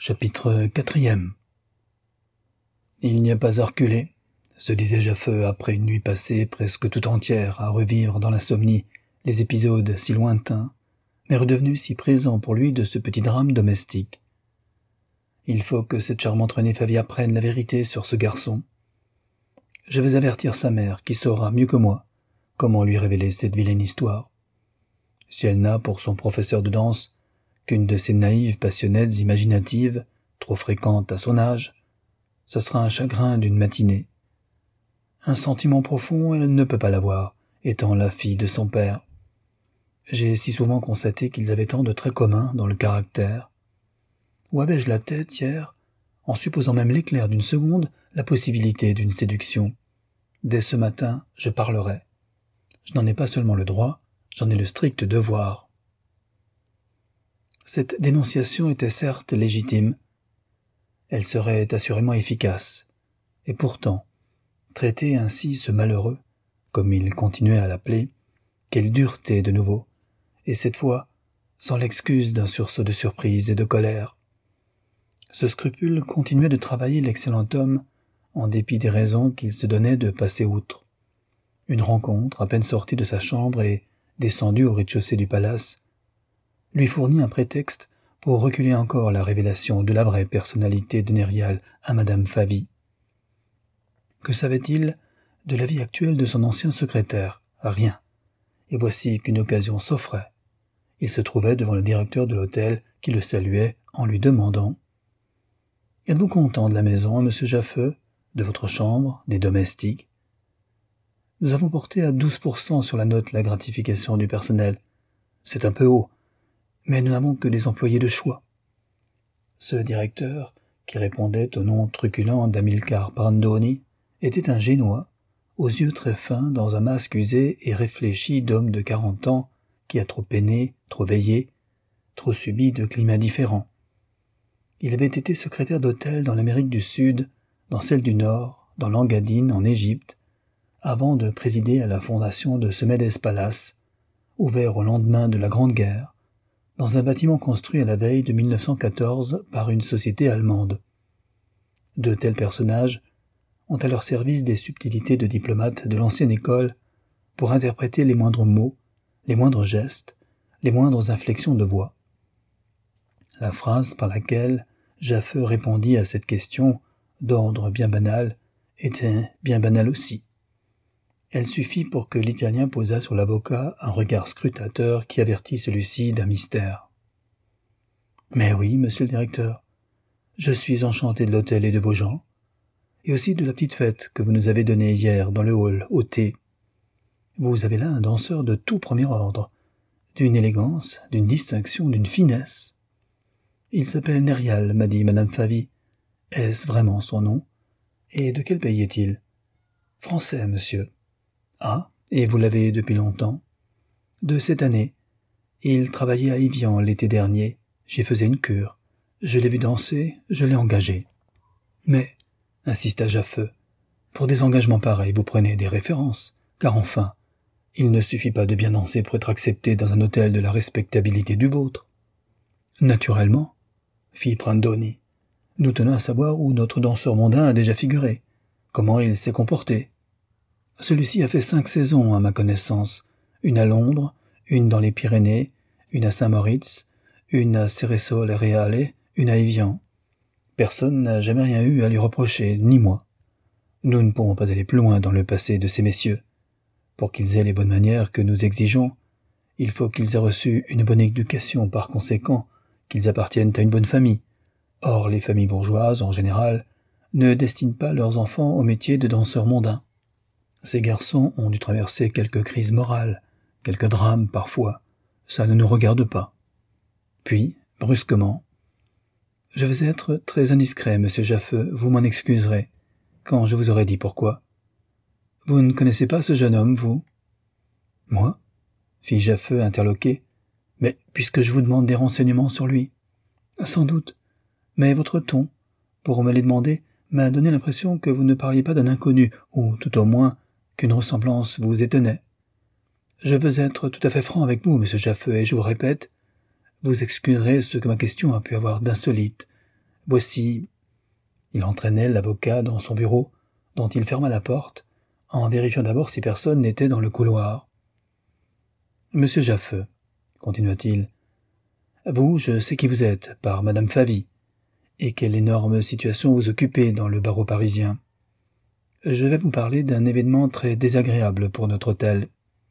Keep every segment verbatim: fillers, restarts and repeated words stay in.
Chapitre quatrième. Il n'y a pas à reculer, se disait Jaffeux après une nuit passée presque tout entière à revivre dans l'insomnie les épisodes si lointains, mais redevenus si présents pour lui de ce petit drame domestique. Il faut que cette charmante Renée Favier apprenne la vérité sur ce garçon. Je vais avertir sa mère, qui saura mieux que moi comment lui révéler cette vilaine histoire. Si elle n'a pour son professeur de danse qu'une de ces naïves passionnettes imaginatives, trop fréquentes à son âge, ce sera un chagrin d'une matinée. Un sentiment profond, elle ne peut pas l'avoir, étant la fille de son père. J'ai si souvent constaté qu'ils avaient tant de traits communs dans le caractère. Où avais-je la tête hier, en supposant même l'éclair d'une seconde la possibilité d'une séduction? Dès ce matin, je parlerai. Je n'en ai pas seulement le droit, j'en ai le strict devoir. Cette dénonciation était certes légitime. Elle serait assurément efficace. Et pourtant, traiter ainsi ce malheureux, comme il continuait à l'appeler, quelle dureté de nouveau, et cette fois, sans l'excuse d'un sursaut de surprise et de colère. Ce scrupule continuait de travailler l'excellent homme, en dépit des raisons qu'il se donnait de passer outre. Une rencontre, à peine sortie de sa chambre et descendue au rez-de-chaussée du palace, lui fournit un prétexte pour reculer encore la révélation de la vraie personnalité de Nérial à Madame Favi. Que savait-il de la vie actuelle de son ancien secrétaire? Rien. Et voici qu'une occasion s'offrait. Il se trouvait devant le directeur de l'hôtel qui le saluait en lui demandant « Êtes-vous content de la maison, monsieur Jaffeux, de votre chambre, des domestiques? Nous avons porté à douze pour cent sur la note la gratification du personnel. C'est un peu haut, mais nous n'avons que des employés de choix. » Ce directeur, qui répondait au nom truculent d'Amilcar Brandoni, était un Génois, aux yeux très fins, dans un masque usé et réfléchi d'homme de quarante ans qui a trop peiné, trop veillé, trop subi de climats différents. Il avait été secrétaire d'hôtel dans l'Amérique du Sud, dans celle du Nord, dans l'Engadine, en Égypte, avant de présider à la fondation de ce Medes Palace, ouvert au lendemain de la Grande Guerre, dans un bâtiment construit à la veille de mille neuf cent quatorze par une société allemande. De tels personnages ont à leur service des subtilités de diplomates de l'ancienne école pour interpréter les moindres mots, les moindres gestes, les moindres inflexions de voix. La phrase par laquelle Jaffeux répondit à cette question, d'ordre bien banal, était bien banale aussi. Elle suffit pour que l'Italien posât sur l'avocat un regard scrutateur qui avertit celui-ci d'un mystère. « Mais oui, monsieur le directeur, je suis enchanté de l'hôtel et de vos gens, et aussi de la petite fête que vous nous avez donnée hier dans le hall, au thé. Vous avez là un danseur de tout premier ordre, d'une élégance, d'une distinction, d'une finesse. Il s'appelle Nérial, m'a dit Madame Favi. Est-ce vraiment son nom? Et de quel pays est-il? Français, monsieur. Ah, et vous l'avez depuis longtemps? De cette année. Il travaillait à Évian l'été dernier. J'y faisais une cure. Je l'ai vu danser, je l'ai engagé. Mais, insista Jaffeux, pour des engagements pareils, vous prenez des références, car enfin, il ne suffit pas de bien danser pour être accepté dans un hôtel de la respectabilité du vôtre. Naturellement, fit Brandoni. Nous tenons à savoir où notre danseur mondain a déjà figuré, comment il s'est comporté. Celui-ci a fait cinq saisons, à ma connaissance, une à Londres, une dans les Pyrénées, une à Saint-Moritz, une à Ceresole-Reale, une à Évian. Personne n'a jamais rien eu à lui reprocher, ni moi. Nous ne pourrons pas aller plus loin dans le passé de ces messieurs. Pour qu'ils aient les bonnes manières que nous exigeons, il faut qu'ils aient reçu une bonne éducation, par conséquent, qu'ils appartiennent à une bonne famille. Or, les familles bourgeoises, en général, ne destinent pas leurs enfants au métier de danseurs mondains. Ces garçons ont dû traverser quelques crises morales, quelques drames parfois. Ça ne nous regarde pas. Puis, brusquement, « Je vais être très indiscret, monsieur Jaffeux, vous m'en excuserez, quand je vous aurai dit pourquoi. Vous ne connaissez pas ce jeune homme, vous? »« Moi ?» fit Jaffeux interloqué. « Mais puisque je vous demande des renseignements sur lui. »« Sans doute. Mais votre ton, pour me les demander, m'a donné l'impression que vous ne parliez pas d'un inconnu, ou tout au moins qu'une ressemblance vous étonnait. Je veux être tout à fait franc avec vous, monsieur Jaffeux, et je vous répète, vous excuserez ce que ma question a pu avoir d'insolite, Voici... » Il entraînait l'avocat dans son bureau, dont il ferma la porte, en vérifiant d'abord si personne n'était dans le couloir. « Monsieur Jaffeux, » continua-t-il, « vous, je sais qui vous êtes, par Madame Favy, et quelle énorme situation vous occupez dans le barreau parisien. Je vais vous parler d'un événement très désagréable pour notre hôtel.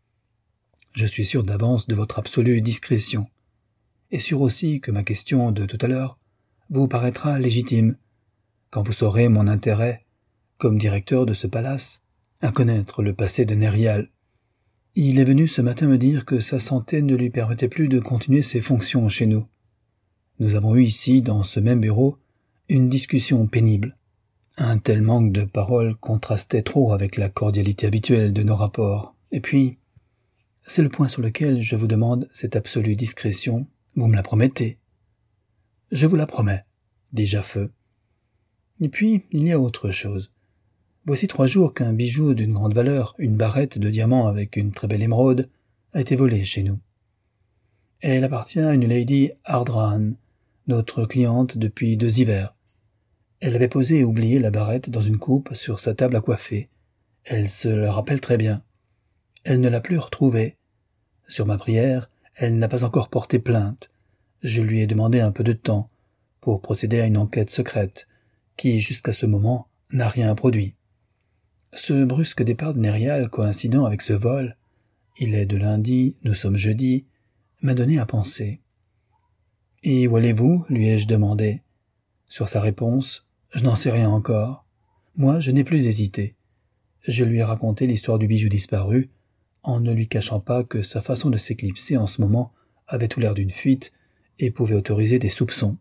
Je suis sûr d'avance de votre absolue discrétion, et sûr aussi que ma question de tout à l'heure vous paraîtra légitime, quand vous saurez mon intérêt, comme directeur de ce palace, à connaître le passé de Nérial. Il est venu ce matin me dire que sa santé ne lui permettait plus de continuer ses fonctions chez nous. Nous avons eu ici, dans ce même bureau, une discussion pénible. Un tel manque de parole contrastait trop avec la cordialité habituelle de nos rapports. Et puis, c'est le point sur lequel je vous demande cette absolue discrétion. Vous me la promettez? Je vous la promets, dit Jaffeux. Et puis, il y a autre chose. Voici trois jours qu'un bijou d'une grande valeur, une barrette de diamants avec une très belle émeraude, a été volée chez nous. Elle appartient à une lady Hardran, notre cliente depuis deux hivers. Elle avait posé et oublié la barrette dans une coupe sur sa table à coiffer. Elle se le rappelle très bien. Elle ne l'a plus retrouvée. Sur ma prière, elle n'a pas encore porté plainte. Je lui ai demandé un peu de temps pour procéder à une enquête secrète, qui, jusqu'à ce moment, n'a rien produit. Ce brusque départ de Nérial, coïncident avec ce vol, il est de lundi, nous sommes jeudi, m'a donné à penser. « Et où allez-vous » lui ai-je demandé. Sur sa réponse, « Je n'en sais rien encore. » Moi, je n'ai plus hésité. Je lui ai raconté l'histoire du bijou disparu, en ne lui cachant pas que sa façon de s'éclipser en ce moment avait tout l'air d'une fuite et pouvait autoriser des soupçons.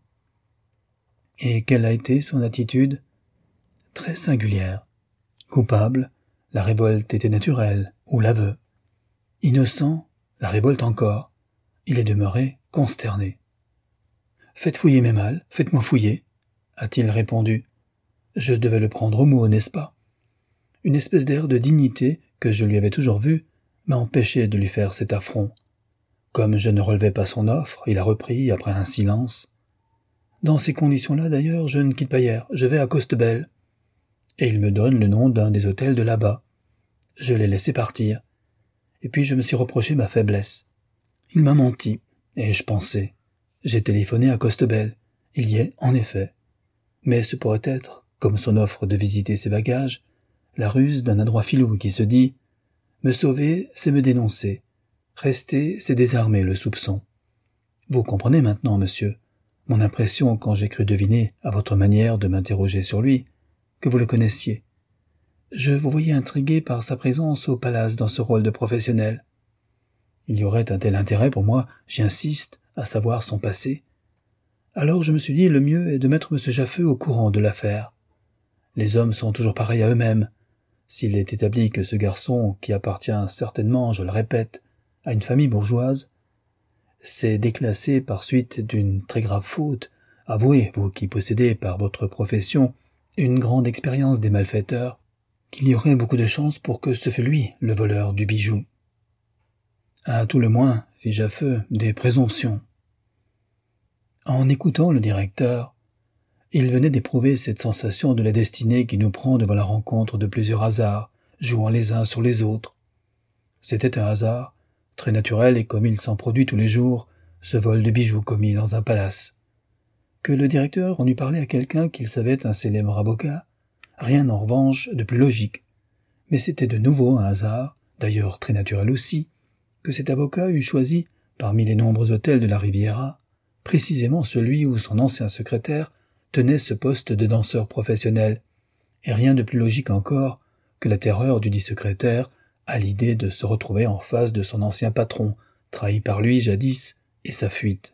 Et quelle a été son attitude? Très singulière. Coupable, la révolte était naturelle, ou l'aveu. Innocent, la révolte encore. Il est demeuré consterné. « Faites fouiller mes malles, faites-moi fouiller, » a-t-il répondu. Je devais le prendre au mot, n'est-ce pas? Une espèce d'air de dignité que je lui avais toujours vu m'a empêché de lui faire cet affront. Comme je ne relevais pas son offre, il a repris après un silence. « Dans ces conditions-là, d'ailleurs, je ne quitte pas hier, je vais à Costebelle. » Et il me donne le nom d'un des hôtels de là-bas. Je l'ai laissé partir. Et puis je me suis reproché ma faiblesse. Il m'a menti, et je pensais. J'ai téléphoné à Costebelle. Il y est, en effet. Mais ce pourrait être, comme son offre de visiter ses bagages, la ruse d'un adroit filou qui se dit « Me sauver, c'est me dénoncer. Rester, c'est désarmer le soupçon. » Vous comprenez maintenant, monsieur, mon impression quand j'ai cru deviner, à votre manière de m'interroger sur lui, que vous le connaissiez. Je vous voyais intrigué par sa présence au palace dans ce rôle de professionnel. Il y aurait un tel intérêt pour moi, j'y insiste, à savoir son passé. Alors je me suis dit, le mieux est de mettre M. Jaffeux au courant de l'affaire. Les hommes sont toujours pareils à eux-mêmes. S'il est établi que ce garçon, qui appartient certainement, je le répète, à une famille bourgeoise, s'est déclassé par suite d'une très grave faute, avouez, vous qui possédez par votre profession une grande expérience des malfaiteurs, qu'il y aurait beaucoup de chances pour que ce fût lui, le voleur du bijou. À tout le moins, fit Jaffeux, des présomptions. En écoutant le directeur, il venait d'éprouver cette sensation de la destinée qui nous prend devant la rencontre de plusieurs hasards, jouant les uns sur les autres. C'était un hasard, très naturel et comme il s'en produit tous les jours, ce vol de bijoux commis dans un palace. Que le directeur en eût parlé à quelqu'un qu'il savait un célèbre avocat, rien en revanche de plus logique. Mais c'était de nouveau un hasard, d'ailleurs très naturel aussi, que cet avocat eût choisi, parmi les nombreux hôtels de la Riviera, précisément celui où son ancien secrétaire tenait ce poste de danseur professionnel, et rien de plus logique encore que la terreur du dit secrétaire à l'idée de se retrouver en face de son ancien patron, trahi par lui jadis, et sa fuite.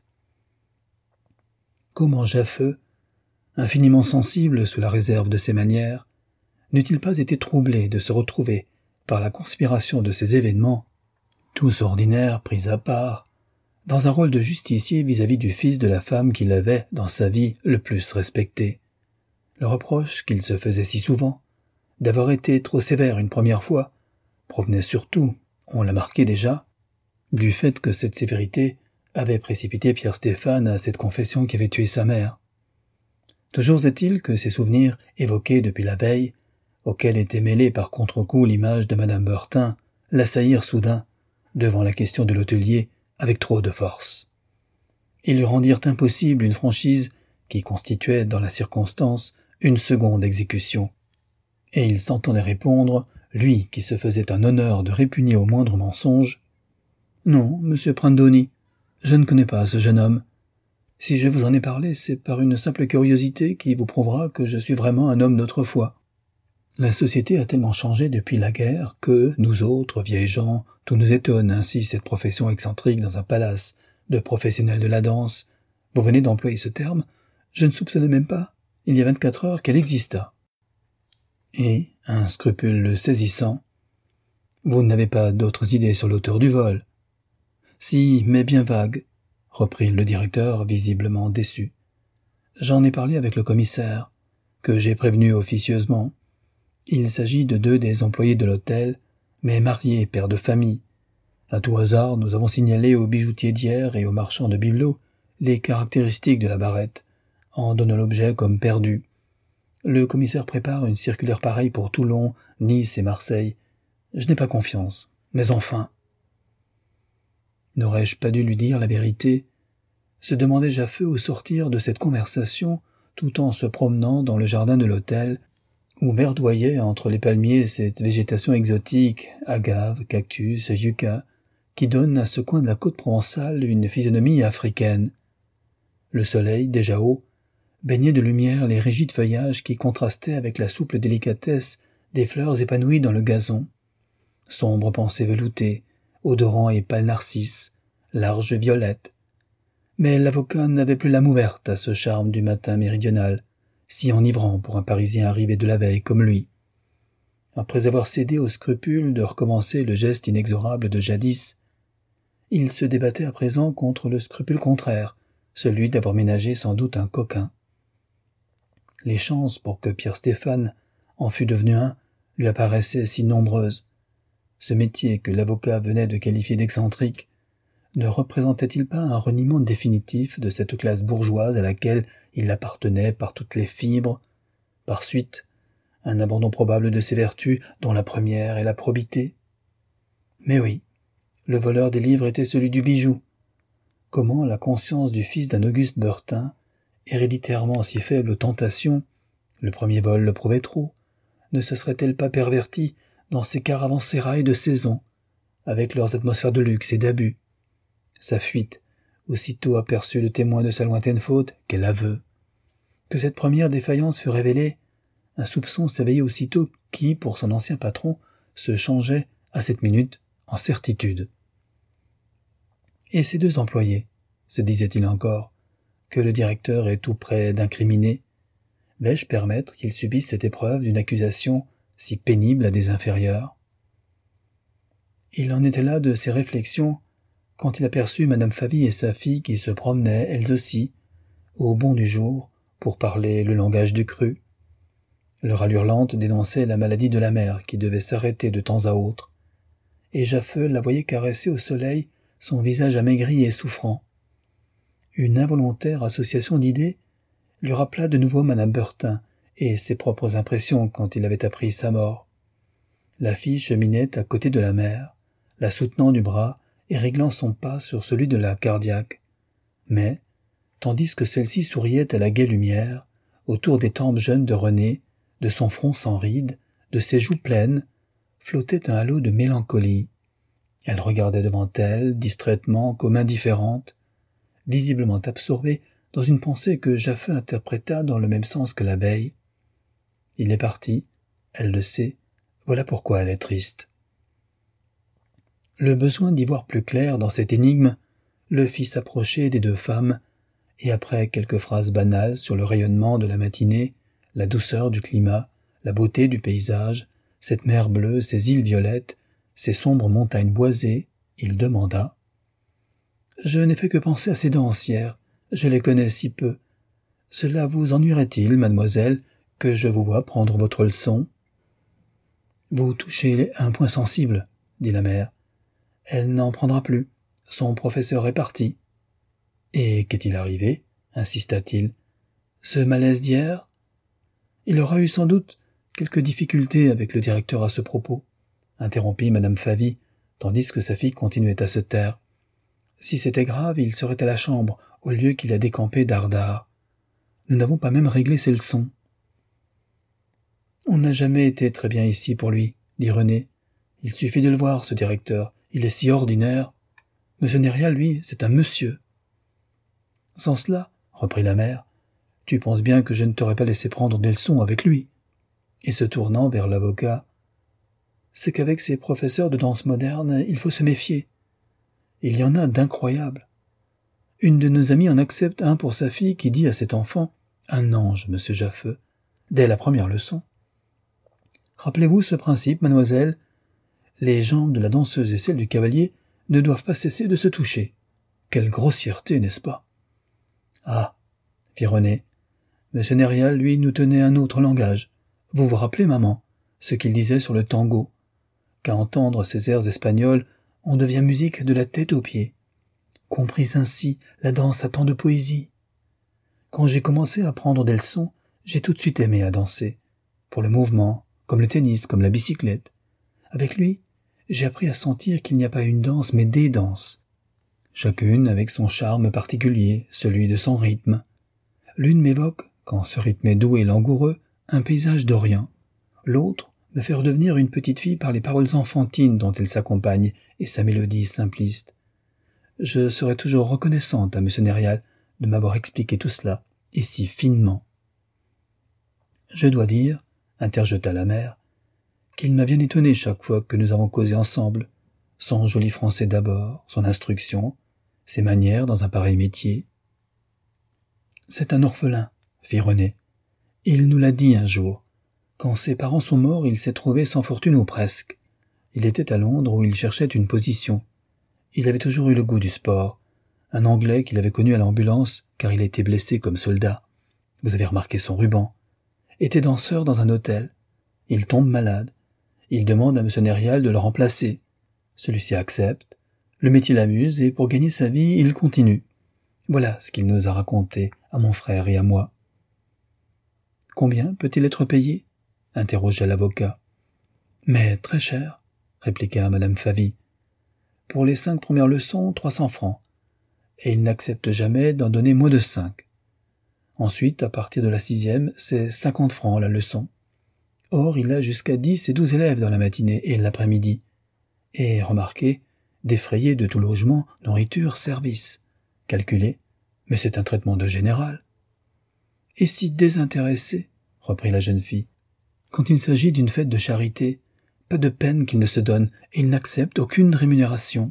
Comment Jaffeux, infiniment sensible sous la réserve de ses manières, n'eût-il pas été troublé de se retrouver, par la conspiration de ces événements, tous ordinaires pris à part, dans un rôle de justicier vis-à-vis du fils de la femme qu'il avait, dans sa vie, le plus respecté. Le reproche qu'il se faisait si souvent, d'avoir été trop sévère une première fois, provenait surtout, on l'a marqué déjà, du fait que cette sévérité avait précipité Pierre Stéphane à cette confession qui avait tué sa mère. Toujours est-il que ces souvenirs évoqués depuis la veille, auxquels était mêlée par contre-coup l'image de madame Burtin, l'assaillirent soudain, devant la question de l'hôtelier, avec trop de force. Ils lui rendirent impossible une franchise qui constituait, dans la circonstance, une seconde exécution. Et il s'entendait répondre, lui qui se faisait un honneur de répugner au moindre mensonge, « Non, monsieur Prandoni, je ne connais pas ce jeune homme. Si je vous en ai parlé, c'est par une simple curiosité qui vous prouvera que je suis vraiment un homme d'autrefois. La société a tellement changé depuis la guerre que, nous autres, vieilles gens, tout nous étonne ainsi cette profession excentrique dans un palace de professionnels de la danse. Vous venez d'employer ce terme, je ne soupçonnais même pas, il y a vingt-quatre heures, qu'elle exista. » Et, un scrupule le saisissant, « Vous n'avez pas d'autres idées sur l'auteur du vol ?»« Si, mais bien vagues, » reprit le directeur, visiblement déçu. « J'en ai parlé avec le commissaire, que j'ai prévenu officieusement. Il s'agit de deux des employés de l'hôtel, mais mariés, pères de famille. À tout hasard, nous avons signalé au bijoutier d'hier et au marchand de bibelots les caractéristiques de la barrette, en donnant l'objet comme perdu. Le commissaire prépare une circulaire pareille pour Toulon, Nice et Marseille. Je n'ai pas confiance, mais enfin... » N'aurais-je pas dû lui dire la vérité ? Se demandai Jaffeux au sortir de cette conversation, tout en se promenant dans le jardin de l'hôtel, où verdoyait entre les palmiers cette végétation exotique, agave, cactus, yucca, qui donne à ce coin de la côte provençale une physionomie africaine. Le soleil, déjà haut, baignait de lumière les rigides feuillages qui contrastaient avec la souple délicatesse des fleurs épanouies dans le gazon. Sombre pensée veloutée, odorant et pâle narcisse, large violette. Mais l'avocat n'avait plus l'âme ouverte à ce charme du matin méridional, si enivrant pour un Parisien arrivé de la veille comme lui. Après avoir cédé au scrupule de recommencer le geste inexorable de jadis, il se débattait à présent contre le scrupule contraire, celui d'avoir ménagé sans doute un coquin. Les chances pour que Pierre Stéphane en fût devenu un lui apparaissaient si nombreuses. Ce métier que l'avocat venait de qualifier d'excentrique ne représentait-il pas un reniement définitif de cette classe bourgeoise à laquelle il appartenait par toutes les fibres, par suite, un abandon probable de ses vertus, dont la première est la probité? Mais oui, le voleur des livres était celui du bijou. Comment la conscience du fils d'un Auguste Burtin, héréditairement si faible aux tentations, le premier vol le prouvait trop, ne se serait-elle pas pervertie dans ces caravansérails de saison, avec leurs atmosphères de luxe et d'abus? Sa fuite, aussitôt aperçut le témoin de sa lointaine faute, quel aveu! Que cette première défaillance fut révélée, un soupçon s'éveillait aussitôt qui, pour son ancien patron, se changeait, à cette minute, en certitude. Et ces deux employés, se disait-il encore, que le directeur est tout près d'incriminer, vais-je permettre qu'ils subissent cette épreuve d'une accusation si pénible à des inférieurs? Il en était là de ses réflexions quand il aperçut madame Favy et sa fille qui se promenaient, elles aussi, au bond du jour, pour parler le langage du cru. Leur allure lente dénonçait la maladie de la mère qui devait s'arrêter de temps à autre, et Jaffeux la voyait caresser au soleil son visage amaigri et souffrant. Une involontaire association d'idées lui rappela de nouveau madame Burtin et ses propres impressions quand il avait appris sa mort. La fille cheminait à côté de la mère, la soutenant du bras et réglant son pas sur celui de la cardiaque. Mais, tandis que celle-ci souriait à la gaie lumière, autour des tempes jeunes de René, de son front sans rides, de ses joues pleines, flottait un halo de mélancolie. Elle regardait devant elle, distraitement, comme indifférente, visiblement absorbée dans une pensée que Jaffeux interpréta dans le même sens que la veille. Il est parti, elle le sait, voilà pourquoi elle est triste. Le besoin d'y voir plus clair dans cette énigme le fit s'approcher des deux femmes, et après quelques phrases banales sur le rayonnement de la matinée, la douceur du climat, la beauté du paysage, cette mer bleue, ces îles violettes, ces sombres montagnes boisées, il demanda « Je n'ai fait que penser à ces dancières, je les connais si peu. Cela vous ennuierait-il, mademoiselle, que je vous vois prendre votre leçon ?»« Vous touchez un point sensible, » dit la mère. « Elle n'en prendra plus. Son professeur est parti. »« Et qu'est-il arrivé ?» insista-t-il. « Ce malaise d'hier? Il aura eu sans doute quelques difficultés avec le directeur à ce propos, interrompit madame Favy, tandis que sa fille continuait à se taire. Si c'était grave, il serait à la chambre, au lieu qu'il a décampé dardard. Nous n'avons pas même réglé ses leçons. On n'a jamais été très bien ici pour lui, dit René. Il suffit de le voir, ce directeur. Il est si ordinaire. Monsieur Nérial, lui, c'est un monsieur. Sans cela, reprit la mère, tu penses bien que je ne t'aurais pas laissé prendre des leçons avec lui. Et se tournant vers l'avocat, c'est qu'avec ces professeurs de danse moderne, il faut se méfier. Il y en a d'incroyables. Une de nos amies en accepte un pour sa fille qui dit à cet enfant « Un ange, monsieur Jaffeux », dès la première leçon. Rappelez-vous ce principe, mademoiselle. Les jambes de la danseuse et celles du cavalier ne doivent pas cesser de se toucher. Quelle grossièreté, n'est-ce pas? Ah, fit René. Monsieur Nérial, lui, nous tenait un autre langage. Vous vous rappelez, maman, ce qu'il disait sur le tango? Qu'à entendre ces airs espagnols, on devient musique de la tête aux pieds. Comprise ainsi, la danse a tant de poésie. Quand j'ai commencé à prendre des leçons, j'ai tout de suite aimé à danser. Pour le mouvement, comme le tennis, comme la bicyclette. Avec lui, j'ai appris à sentir qu'il n'y a pas une danse, mais des danses. Chacune avec son charme particulier, celui de son rythme. L'une m'évoque, quand ce rythme est doux et langoureux, un paysage d'Orient. L'autre me fait redevenir une petite fille par les paroles enfantines dont elle s'accompagne et sa mélodie simpliste. Je serai toujours reconnaissante à monsieur Nérial de m'avoir expliqué tout cela, et si finement. Je dois dire, interjeta la mère, qu'il m'a bien étonné chaque fois que nous avons causé ensemble, son joli français d'abord, son instruction, ses manières dans un pareil métier. C'est un orphelin, fit René. Il nous l'a dit un jour. Quand ses parents sont morts, il s'est trouvé sans fortune ou presque. Il était à Londres où il cherchait une position. Il avait toujours eu le goût du sport. Un Anglais qu'il avait connu à l'ambulance, car il était blessé comme soldat. Vous avez remarqué son ruban. Était danseur dans un hôtel. Il tombe malade. Il demande à M. Nérial de le remplacer. Celui-ci accepte. Le métier l'amuse et pour gagner sa vie, il continue. Voilà ce qu'il nous a raconté à mon frère et à moi. Combien peut-il être payé? Interrogea l'avocat. Mais très cher, répliqua madame Favy. Pour les cinq premières leçons, trois cents francs. Et il n'accepte jamais d'en donner moins de cinq. Ensuite, à partir de la sixième, c'est cinquante francs la leçon. Or, il a jusqu'à dix et douze élèves dans la matinée et l'après-midi. Et, remarquez, défrayé de tout logement, nourriture, service. Calculé, mais c'est un traitement de général. Et si désintéressé, reprit la jeune fille, quand il s'agit d'une fête de charité, pas de peine qu'il ne se donne, et il n'accepte aucune rémunération.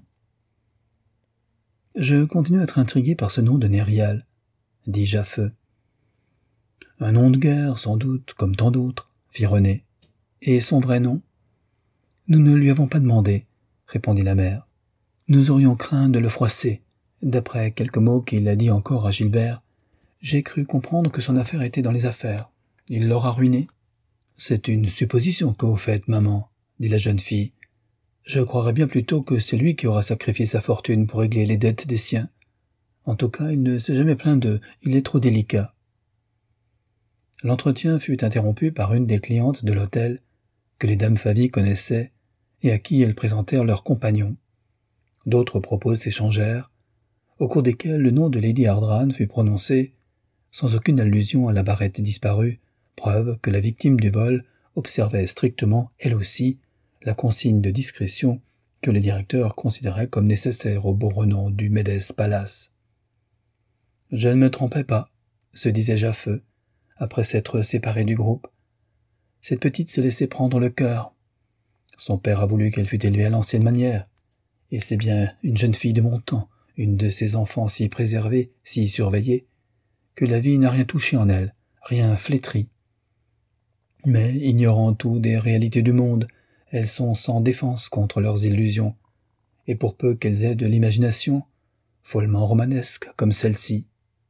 Je continue à être intrigué par ce nom de Nérial, dit Jaffeux. Un nom de guerre, sans doute, comme tant d'autres, fit René. Et son vrai nom? Nous ne lui avons pas demandé, répondit la mère. Nous aurions craint de le froisser. D'après quelques mots qu'il a dit encore à Gilbert, j'ai cru comprendre que son affaire était dans les affaires. Il l'aura ruiné. C'est une supposition que vous faites, maman, dit la jeune fille. Je croirais bien plutôt que c'est lui qui aura sacrifié sa fortune pour régler les dettes des siens. En tout cas, il ne s'est jamais plaint d'eux, il est trop délicat. L'entretien fut interrompu par une des clientes de l'hôtel, que les dames Favy connaissaient, et à qui elles présentèrent leurs compagnons. D'autres propos s'échangèrent, au cours desquels le nom de Lady Hardran fut prononcé, sans aucune allusion à la barrette disparue, preuve que la victime du vol observait strictement, elle aussi, la consigne de discrétion que le directeur considérait comme nécessaire au beau renom du Médès Palace. « Je ne me trompais pas, » se disait Jaffeux, après s'être séparé du groupe. Cette petite se laissait prendre le cœur. Son père a voulu qu'elle fût élevée à l'ancienne manière, et c'est bien une jeune fille de mon temps, une de ces enfants si préservés, si surveillés, que la vie n'a rien touché en elle, rien flétri. Mais, ignorant tout des réalités du monde, elles sont sans défense contre leurs illusions, et pour peu qu'elles aient de l'imagination, follement romanesque comme celle-ci.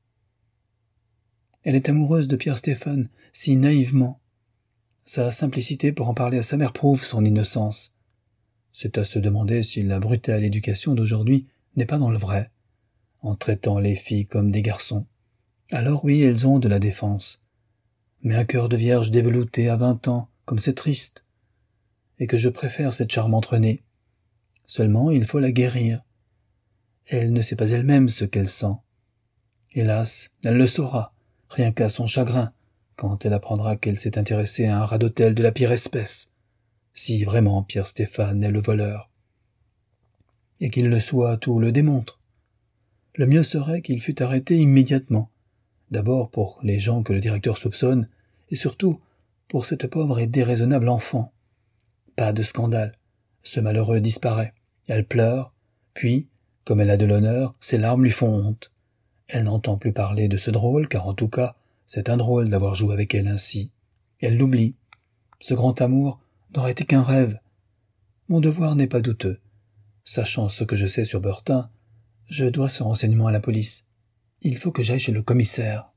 Elle est amoureuse de Pierre Stéphane, si naïvement. Sa simplicité pour en parler à sa mère prouve son innocence. C'est à se demander si la brutale éducation d'aujourd'hui n'est pas dans le vrai, en traitant les filles comme des garçons. Alors oui, elles ont de la défense. Mais un cœur de vierge déveloutée à vingt ans, comme c'est triste. Et que je préfère cette charmante Renée. Seulement, il faut la guérir. Elle ne sait pas elle-même ce qu'elle sent. Hélas, elle le saura, rien qu'à son chagrin, quand elle apprendra qu'elle s'est intéressée à un rat d'hôtel de la pire espèce, si vraiment Pierre Stéphane est le voleur. Et qu'il le soit, tout le démontre. Le mieux serait qu'il fût arrêté immédiatement, d'abord pour les gens que le directeur soupçonne, et surtout pour cette pauvre et déraisonnable enfant. Pas de scandale, ce malheureux disparaît, elle pleure, puis, comme elle a de l'honneur, ses larmes lui font honte. Elle n'entend plus parler de ce drôle, car en tout cas, c'est un drôle d'avoir joué avec elle ainsi. Elle l'oublie. Ce grand amour n'aurait été qu'un rêve. Mon devoir n'est pas douteux. Sachant ce que je sais sur Burtin, je dois ce renseignement à la police. Il faut que j'aille chez le commissaire.